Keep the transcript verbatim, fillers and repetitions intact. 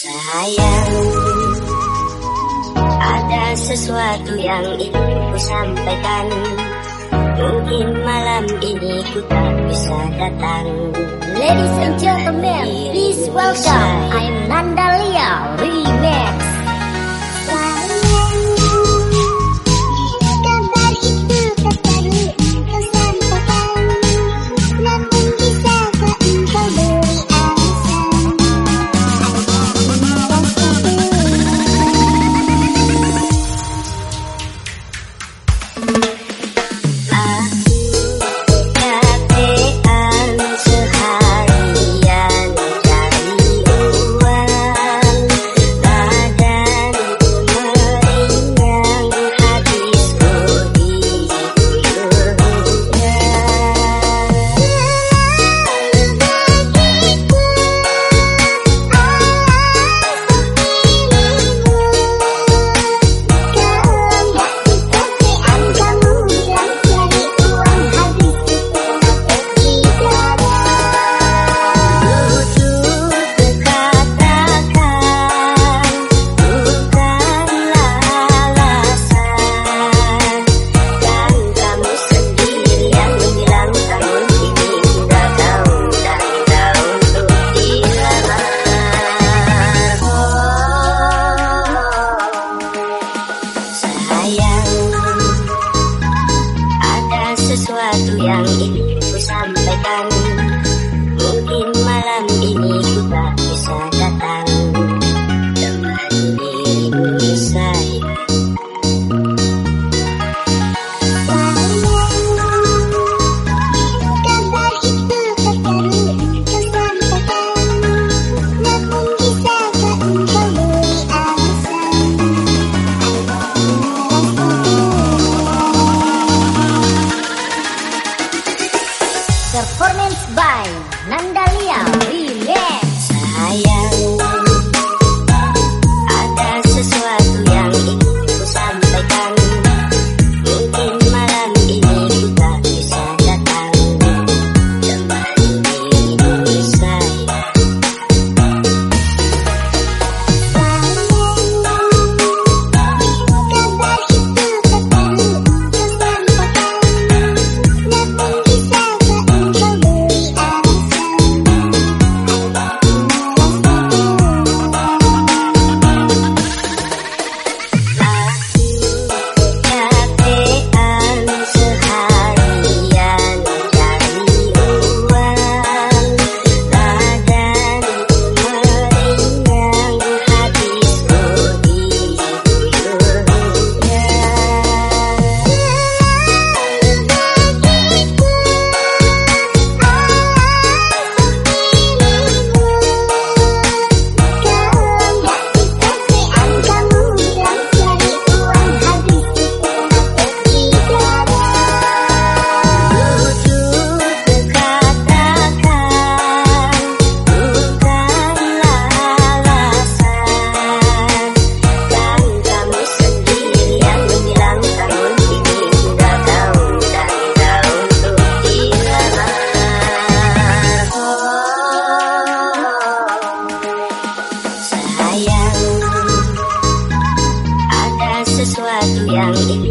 Sayang, ada sesuatu yang ingin ku sampaikan. Mungkin malam ini ku tak bisa datang. Ladies and gentlemen, please welcome I'm Nandalia Remix. Sesuatu yang ingin ku sampaikan. Mungkin malam ini ku tak bisa datang. Temani dirimu sayang. Performance by Nandalia Remix. Sayang, ada sesuatu yang ingin ku sampaikan. Mungkin malam ini ku tak bisa datang. Temani dirimu sayang. Sesuatu yang ingin